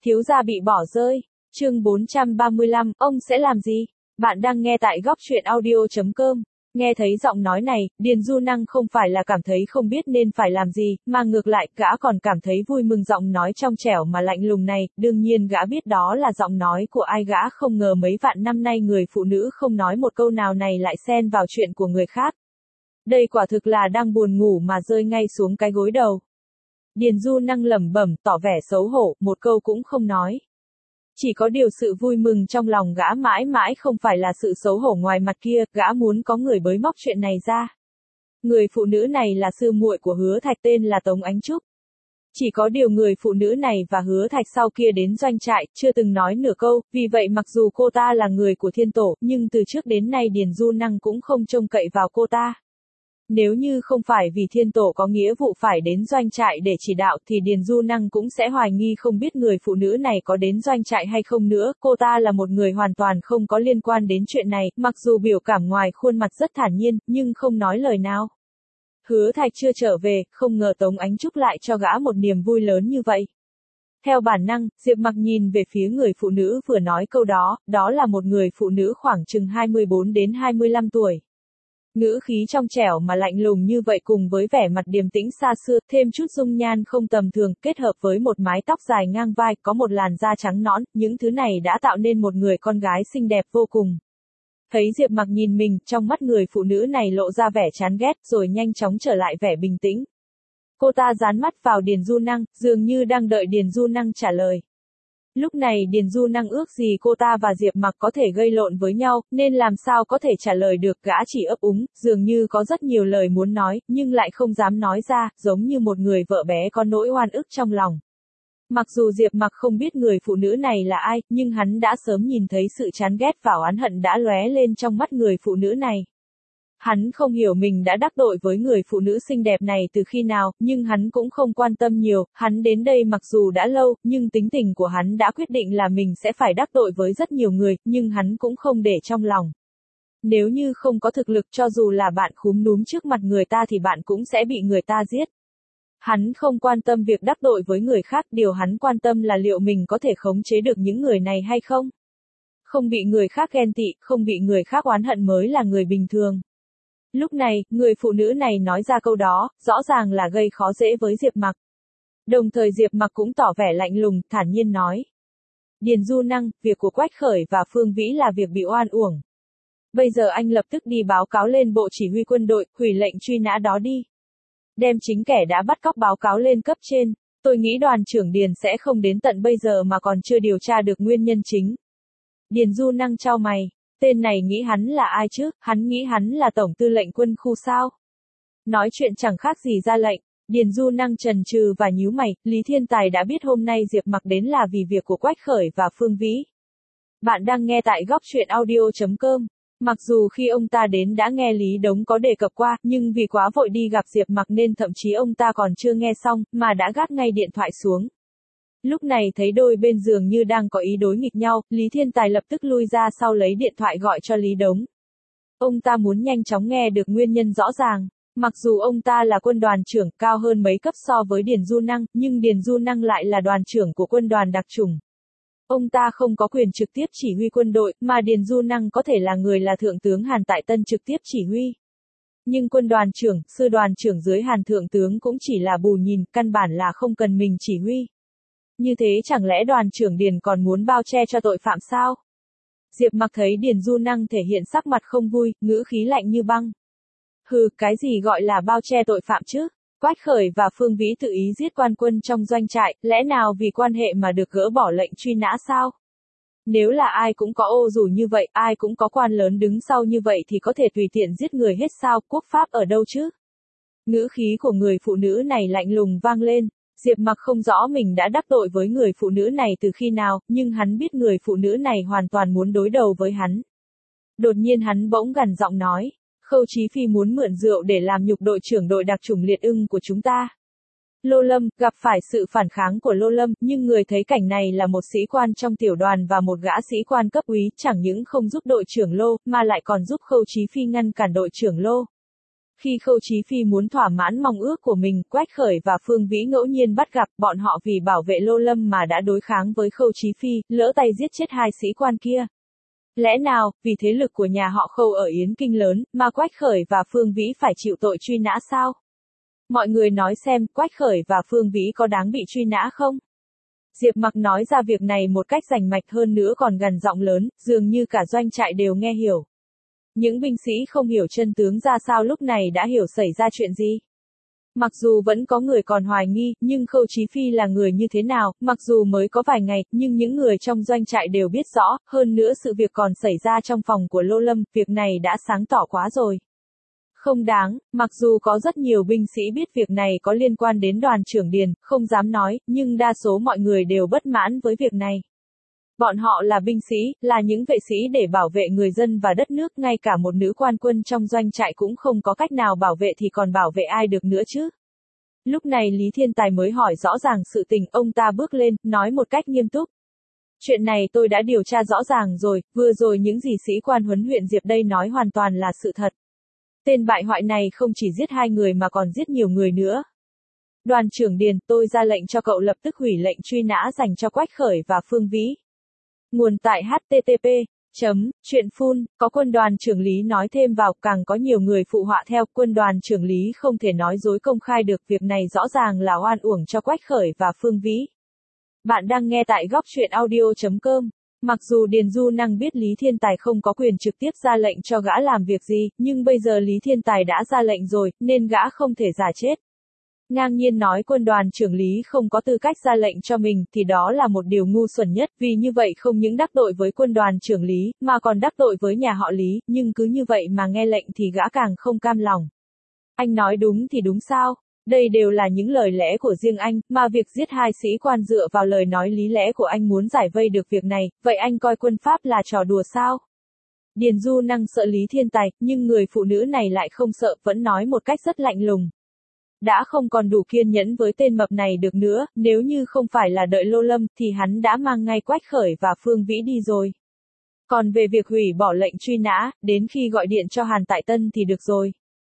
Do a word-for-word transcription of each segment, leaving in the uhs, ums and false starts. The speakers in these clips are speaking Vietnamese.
Thiếu gia bị bỏ rơi. Chương bốn trăm ba mươi lăm, ông sẽ làm gì? Bạn đang nghe tại góc truyện audio chấm com. Nghe thấy giọng nói này, Điền Du Năng không phải là cảm thấy không biết nên phải làm gì, mà ngược lại, gã còn cảm thấy vui mừng. Giọng nói trong trẻo mà lạnh lùng này, đương nhiên gã biết đó là giọng nói của ai. Gã không ngờ mấy vạn năm nay người phụ nữ không nói một câu nào này lại xen vào chuyện của người khác. Đây quả thực là đang buồn ngủ mà rơi ngay xuống cái gối đầu. Điền Du Năng lẩm bẩm, tỏ vẻ xấu hổ, một câu cũng không nói. Chỉ có điều sự vui mừng trong lòng gã mãi mãi không phải là sự xấu hổ ngoài mặt kia, gã muốn có người bới móc chuyện này ra. Người phụ nữ này là sư muội của Hứa Thạch, tên là Tống Ánh Trúc. Chỉ có điều người phụ nữ này và Hứa Thạch sau kia đến doanh trại, chưa từng nói nửa câu, vì vậy mặc dù cô ta là người của Thiên Tổ, nhưng từ trước đến nay Điền Du Năng cũng không trông cậy vào cô ta. Nếu như không phải vì Thiên Tổ có nghĩa vụ phải đến doanh trại để chỉ đạo thì Điền Du Năng cũng sẽ hoài nghi không biết người phụ nữ này có đến doanh trại hay không nữa. Cô ta là một người hoàn toàn không có liên quan đến chuyện này, mặc dù biểu cảm ngoài khuôn mặt rất thản nhiên, nhưng không nói lời nào. Hứa Thạch chưa trở về, không ngờ Tống Ánh Trúc lại cho gã một niềm vui lớn như vậy. Theo bản năng, Diệp Mặc nhìn về phía người phụ nữ vừa nói câu đó, đó là một người phụ nữ khoảng chừng hai mươi bốn đến hai mươi lăm tuổi. Ngữ khí trong trẻo mà lạnh lùng như vậy cùng với vẻ mặt điềm tĩnh xa xưa, thêm chút dung nhan không tầm thường, kết hợp với một mái tóc dài ngang vai, có một làn da trắng nõn, những thứ này đã tạo nên một người con gái xinh đẹp vô cùng. Thấy Diệp Mặc nhìn mình, trong mắt người phụ nữ này lộ ra vẻ chán ghét, rồi nhanh chóng trở lại vẻ bình tĩnh. Cô ta dán mắt vào Điền Du Năng, dường như đang đợi Điền Du Năng trả lời. Lúc này Điền Du Năng ước gì cô ta và Diệp Mặc có thể gây lộn với nhau, nên làm sao có thể trả lời được. Gã chỉ ấp úng, dường như có rất nhiều lời muốn nói, nhưng lại không dám nói ra, giống như một người vợ bé có nỗi oan ức trong lòng. Mặc dù Diệp Mặc không biết người phụ nữ này là ai, nhưng hắn đã sớm nhìn thấy sự chán ghét và oán hận đã lóe lên trong mắt người phụ nữ này. Hắn không hiểu mình đã đắc tội với người phụ nữ xinh đẹp này từ khi nào, nhưng hắn cũng không quan tâm nhiều. Hắn đến đây mặc dù đã lâu, nhưng tính tình của hắn đã quyết định là mình sẽ phải đắc tội với rất nhiều người, nhưng hắn cũng không để trong lòng. Nếu như không có thực lực, cho dù là bạn khúm núm trước mặt người ta thì bạn cũng sẽ bị người ta giết. Hắn không quan tâm việc đắc tội với người khác, điều hắn quan tâm là liệu mình có thể khống chế được những người này hay không. Không bị người khác ghen tị, không bị người khác oán hận mới là người bình thường. Lúc này, người phụ nữ này nói ra câu đó, rõ ràng là gây khó dễ với Diệp Mặc. Đồng thời Diệp Mặc cũng tỏ vẻ lạnh lùng, thản nhiên nói. Điền Du Năng, việc của Quách Khởi và Phương Vĩ là việc bị oan uổng. Bây giờ anh lập tức đi báo cáo lên bộ chỉ huy quân đội, hủy lệnh truy nã đó đi. Đem chính kẻ đã bắt cóc báo cáo lên cấp trên. Tôi nghĩ đoàn trưởng Điền sẽ không đến tận bây giờ mà còn chưa điều tra được nguyên nhân chính. Điền Du Năng chau mày. Tên này nghĩ hắn là ai chứ, hắn nghĩ hắn là tổng tư lệnh quân khu sao? Nói chuyện chẳng khác gì ra lệnh. Điền Du Năng trần trừ và nhíu mày, Lý Thiên Tài đã biết hôm nay Diệp Mặc đến là vì việc của Quách Khởi và Phương Vĩ. Bạn đang nghe tại góc truyện audio chấm com. Mặc dù khi ông ta đến đã nghe Lý Đống có đề cập qua, nhưng vì quá vội đi gặp Diệp Mặc nên thậm chí ông ta còn chưa nghe xong, mà đã gác ngay điện thoại xuống. Lúc này thấy đôi bên giường như đang có ý đối nghịch nhau, Lý Thiên Tài lập tức lui ra sau lấy điện thoại gọi cho Lý Đống. Ông ta muốn nhanh chóng nghe được nguyên nhân rõ ràng. Mặc dù ông ta là quân đoàn trưởng, cao hơn mấy cấp so với Điền Du Năng, nhưng Điền Du Năng lại là đoàn trưởng của quân đoàn đặc chủng. Ông ta không có quyền trực tiếp chỉ huy quân đội, mà Điền Du Năng có thể là người là Thượng tướng Hàn Tại Tân trực tiếp chỉ huy. Nhưng quân đoàn trưởng, sư đoàn trưởng dưới Hàn Thượng tướng cũng chỉ là bù nhìn, căn bản là không cần mình chỉ huy. Như thế chẳng lẽ đoàn trưởng Điền còn muốn bao che cho tội phạm sao? Diệp Mặc thấy Điền Du Năng thể hiện sắc mặt không vui, ngữ khí lạnh như băng. Hừ, cái gì gọi là bao che tội phạm chứ? Quách Khởi và Phương Vĩ tự ý giết quan quân trong doanh trại, lẽ nào vì quan hệ mà được gỡ bỏ lệnh truy nã sao? Nếu là ai cũng có ô dù như vậy, ai cũng có quan lớn đứng sau như vậy thì có thể tùy tiện giết người hết sao, quốc pháp ở đâu chứ? Ngữ khí của người phụ nữ này lạnh lùng vang lên. Diệp Mặc không rõ mình đã đắc tội với người phụ nữ này từ khi nào, nhưng hắn biết người phụ nữ này hoàn toàn muốn đối đầu với hắn. Đột nhiên hắn bỗng gằn giọng nói, Khâu Chí Phi muốn mượn rượu để làm nhục đội trưởng đội đặc chủng liệt ưng của chúng ta. Lô Lâm, gặp phải sự phản kháng của Lô Lâm, nhưng người thấy cảnh này là một sĩ quan trong tiểu đoàn và một gã sĩ quan cấp úy, chẳng những không giúp đội trưởng Lô, mà lại còn giúp Khâu Chí Phi ngăn cản đội trưởng Lô. Khi Khâu Chí Phi muốn thỏa mãn mong ước của mình, Quách Khởi và Phương Vĩ ngẫu nhiên bắt gặp, bọn họ vì bảo vệ Lô Lâm mà đã đối kháng với Khâu Chí Phi, lỡ tay giết chết hai sĩ quan kia. Lẽ nào, vì thế lực của nhà họ Khâu ở Yến Kinh lớn, mà Quách Khởi và Phương Vĩ phải chịu tội truy nã sao? Mọi người nói xem, Quách Khởi và Phương Vĩ có đáng bị truy nã không? Diệp Mặc nói ra việc này một cách rành mạch hơn nữa còn gần giọng lớn, dường như cả doanh trại đều nghe hiểu. Những binh sĩ không hiểu chân tướng ra sao lúc này đã hiểu xảy ra chuyện gì. Mặc dù vẫn có người còn hoài nghi, nhưng Khâu Chí Phi là người như thế nào, mặc dù mới có vài ngày, nhưng những người trong doanh trại đều biết rõ, hơn nữa sự việc còn xảy ra trong phòng của Lô Lâm, việc này đã sáng tỏ quá rồi. Không đáng, mặc dù có rất nhiều binh sĩ biết việc này có liên quan đến đoàn trưởng Điền, không dám nói, nhưng đa số mọi người đều bất mãn với việc này. Bọn họ là binh sĩ, là những vệ sĩ để bảo vệ người dân và đất nước, ngay cả một nữ quan quân trong doanh trại cũng không có cách nào bảo vệ thì còn bảo vệ ai được nữa chứ. Lúc này Lý Thiên Tài mới hỏi rõ ràng sự tình, ông ta bước lên, nói một cách nghiêm túc. Chuyện này tôi đã điều tra rõ ràng rồi, vừa rồi những gì sĩ quan huấn huyện Diệp đây nói hoàn toàn là sự thật. Tên bại hoại này không chỉ giết hai người mà còn giết nhiều người nữa. Đoàn trưởng Điền, tôi ra lệnh cho cậu lập tức hủy lệnh truy nã dành cho Quách Khởi và Phương Vĩ. Nguồn tại H T T P chấm truyện phun, có quân đoàn trưởng Lý nói thêm vào, càng có nhiều người phụ họa theo, quân đoàn trưởng Lý không thể nói dối công khai được, việc này rõ ràng là oan uổng cho Quách Khởi và Phương Vĩ. Bạn đang nghe tại góc truyện audio chấm com. Mặc dù Điền Du Năng biết Lý Thiên Tài không có quyền trực tiếp ra lệnh cho gã làm việc gì, nhưng bây giờ Lý Thiên Tài đã ra lệnh rồi, nên gã không thể giả chết. Ngang nhiên nói quân đoàn trưởng Lý không có tư cách ra lệnh cho mình thì đó là một điều ngu xuẩn nhất, vì như vậy không những đắc tội với quân đoàn trưởng Lý, mà còn đắc tội với nhà họ Lý, nhưng cứ như vậy mà nghe lệnh thì gã càng không cam lòng. Anh nói đúng thì đúng sao? Đây đều là những lời lẽ của riêng anh, mà việc giết hai sĩ quan dựa vào lời nói lý lẽ của anh muốn giải vây được việc này, vậy anh coi quân pháp là trò đùa sao? Điền Du Năng sợ Lý Thiên Tài, nhưng người phụ nữ này lại không sợ, vẫn nói một cách rất lạnh lùng. Đã không còn đủ kiên nhẫn với tên mập này được nữa, nếu như không phải là đợi Lô Lâm, thì hắn đã mang ngay Quách Khởi và Phương Vĩ đi rồi. Còn về việc hủy bỏ lệnh truy nã, đến khi gọi điện cho Hàn Tại Tân thì được rồi.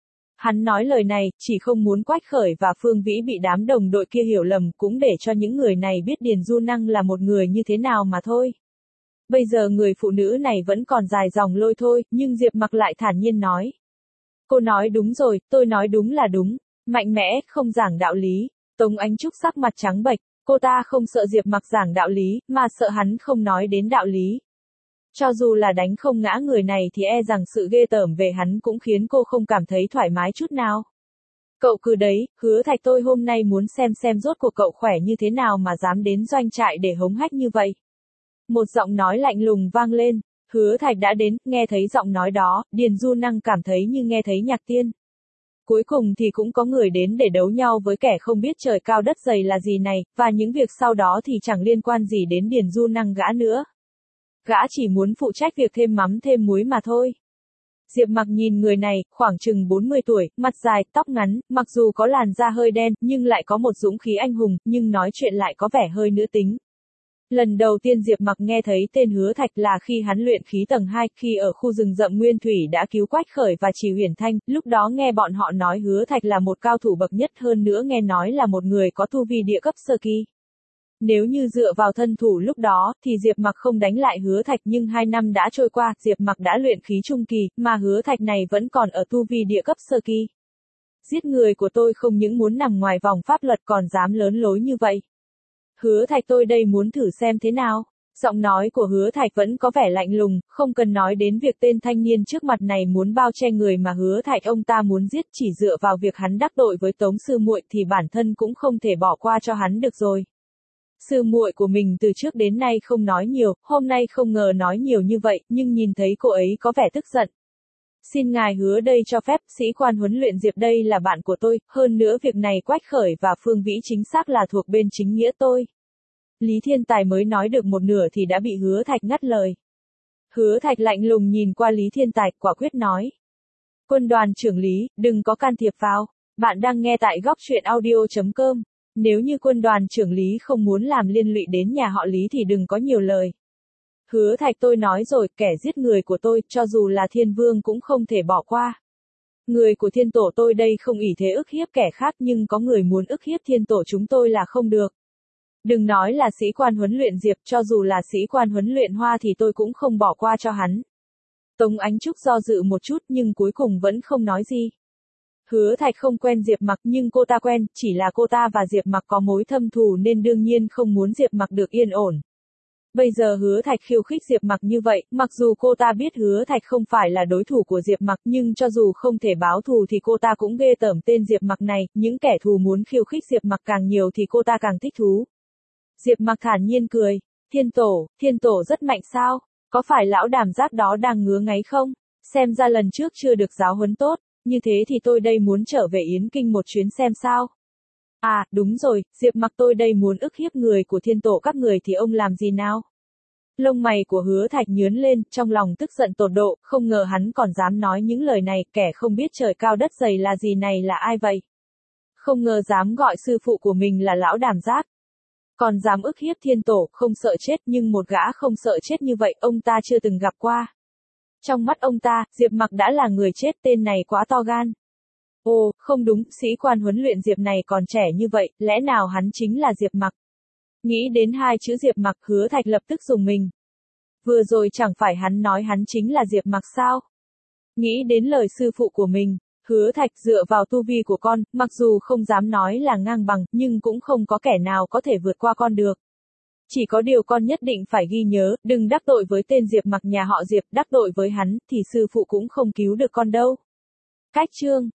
Hắn nói lời này, chỉ không muốn Quách Khởi và Phương Vĩ bị đám đồng đội kia hiểu lầm, cũng để cho những người này biết Điền Du Năng là một người như thế nào mà thôi. Bây giờ người phụ nữ này vẫn còn dài dòng lôi thôi, nhưng Diệp Mặc lại thản nhiên nói. Cô nói đúng rồi, tôi nói đúng là đúng. Mạnh mẽ, không giảng đạo lý. Tống Ánh Trúc sắc mặt trắng bệch, cô ta không sợ Diệp Mặc giảng đạo lý, mà sợ hắn không nói đến đạo lý. Cho dù là đánh không ngã người này thì e rằng sự ghê tởm về hắn cũng khiến cô không cảm thấy thoải mái chút nào. Cậu cứ đấy, Hứa Thạch tôi hôm nay muốn xem xem rốt cuộc cậu khỏe như thế nào mà dám đến doanh trại để hống hách như vậy. Một giọng nói lạnh lùng vang lên, Hứa Thạch đã đến, nghe thấy giọng nói đó, Điền Du Năng cảm thấy như nghe thấy nhạc tiên. Cuối cùng thì cũng có người đến để đấu nhau với kẻ không biết trời cao đất dày là gì này, và những việc sau đó thì chẳng liên quan gì đến Điền Du Năng gã nữa. Gã chỉ muốn phụ trách việc thêm mắm thêm muối mà thôi. Diệp Mặc nhìn người này, khoảng chừng bốn mươi tuổi, mặt dài, tóc ngắn, mặc dù có làn da hơi đen, nhưng lại có một dũng khí anh hùng, nhưng nói chuyện lại có vẻ hơi nữ tính. Lần đầu tiên Diệp Mặc nghe thấy tên Hứa Thạch là khi hắn luyện khí tầng hai, khi ở khu rừng rậm Nguyên Thủy đã cứu Quách Khởi và Trì Huyền Thanh, lúc đó nghe bọn họ nói Hứa Thạch là một cao thủ bậc nhất, hơn nữa nghe nói là một người có tu vi địa cấp sơ kỳ. Nếu như dựa vào thân thủ lúc đó, thì Diệp Mặc không đánh lại Hứa Thạch, nhưng hai năm đã trôi qua, Diệp Mặc đã luyện khí trung kỳ, mà Hứa Thạch này vẫn còn ở tu vi địa cấp sơ kỳ. Giết người của tôi không những muốn nằm ngoài vòng pháp luật còn dám lớn lối như vậy. Hứa Thạch tôi đây muốn thử xem thế nào. Giọng nói của Hứa Thạch vẫn có vẻ lạnh lùng, không cần nói đến việc tên thanh niên trước mặt này muốn bao che người mà Hứa Thạch ông ta muốn giết, chỉ dựa vào việc hắn đắc tội với Tống sư muội thì bản thân cũng không thể bỏ qua cho hắn được rồi. Sư muội của mình từ trước đến nay không nói nhiều, hôm nay không ngờ nói nhiều như vậy, nhưng nhìn thấy cô ấy có vẻ tức giận. Xin ngài hứa đây cho phép, sĩ quan huấn luyện Diệp đây là bạn của tôi, hơn nữa việc này Quách Khởi và Phương Vĩ chính xác là thuộc bên chính nghĩa tôi. Lý Thiên Tài mới nói được một nửa thì đã bị Hứa Thạch ngắt lời. Hứa Thạch lạnh lùng nhìn qua Lý Thiên Tài, quả quyết nói. Quân đoàn trưởng Lý, đừng có can thiệp vào. Bạn đang nghe tại góc truyện audio chấm com. Nếu như quân đoàn trưởng Lý không muốn làm liên lụy đến nhà họ Lý thì đừng có nhiều lời. Hứa Thạch tôi nói rồi, kẻ giết người của tôi, cho dù là thiên vương cũng không thể bỏ qua. Người của thiên tổ tôi đây không ỷ thế ức hiếp kẻ khác nhưng có người muốn ức hiếp thiên tổ chúng tôi là không được. Đừng nói là sĩ quan huấn luyện Diệp, cho dù là sĩ quan huấn luyện Hoa thì tôi cũng không bỏ qua cho hắn. Tống Ánh Trúc do dự một chút nhưng cuối cùng vẫn không nói gì. Hứa Thạch không quen Diệp Mặc nhưng cô ta quen, chỉ là cô ta và Diệp Mặc có mối thâm thù nên đương nhiên không muốn Diệp Mặc được yên ổn. Bây giờ Hứa Thạch khiêu khích Diệp Mặc như vậy, mặc dù cô ta biết Hứa Thạch không phải là đối thủ của Diệp Mặc nhưng cho dù không thể báo thù thì cô ta cũng ghê tởm tên Diệp Mặc này, những kẻ thù muốn khiêu khích Diệp Mặc càng nhiều thì cô ta càng thích thú. Diệp Mặc thản nhiên cười, thiên tổ, thiên tổ rất mạnh sao, có phải lão Đàm Giác đó đang ngứa ngáy không, xem ra lần trước chưa được giáo huấn tốt, như thế thì tôi đây muốn trở về Yến Kinh một chuyến xem sao. À, đúng rồi, Diệp Mặc tôi đây muốn ức hiếp người của thiên tổ các người thì ông làm gì nào? Lông mày của Hứa Thạch nhướng lên, trong lòng tức giận tột độ, không ngờ hắn còn dám nói những lời này, kẻ không biết trời cao đất dày là gì này là ai vậy? Không ngờ dám gọi sư phụ của mình là lão Đàm Giác. Còn dám ức hiếp thiên tổ, không sợ chết nhưng một gã không sợ chết như vậy ông ta chưa từng gặp qua. Trong mắt ông ta, Diệp Mặc đã là người chết, tên này quá to gan. Ồ, không đúng, sĩ quan huấn luyện Diệp này còn trẻ như vậy, lẽ nào hắn chính là Diệp Mặc? Nghĩ đến hai chữ Diệp Mặc, Hứa Thạch lập tức rùng mình. Vừa rồi chẳng phải hắn nói hắn chính là Diệp Mặc sao? Nghĩ đến lời sư phụ của mình, Hứa Thạch dựa vào tu vi của con, mặc dù không dám nói là ngang bằng, nhưng cũng không có kẻ nào có thể vượt qua con được. Chỉ có điều con nhất định phải ghi nhớ, đừng đắc tội với tên Diệp Mặc nhà họ Diệp, đắc tội với hắn, thì sư phụ cũng không cứu được con đâu. Cách chương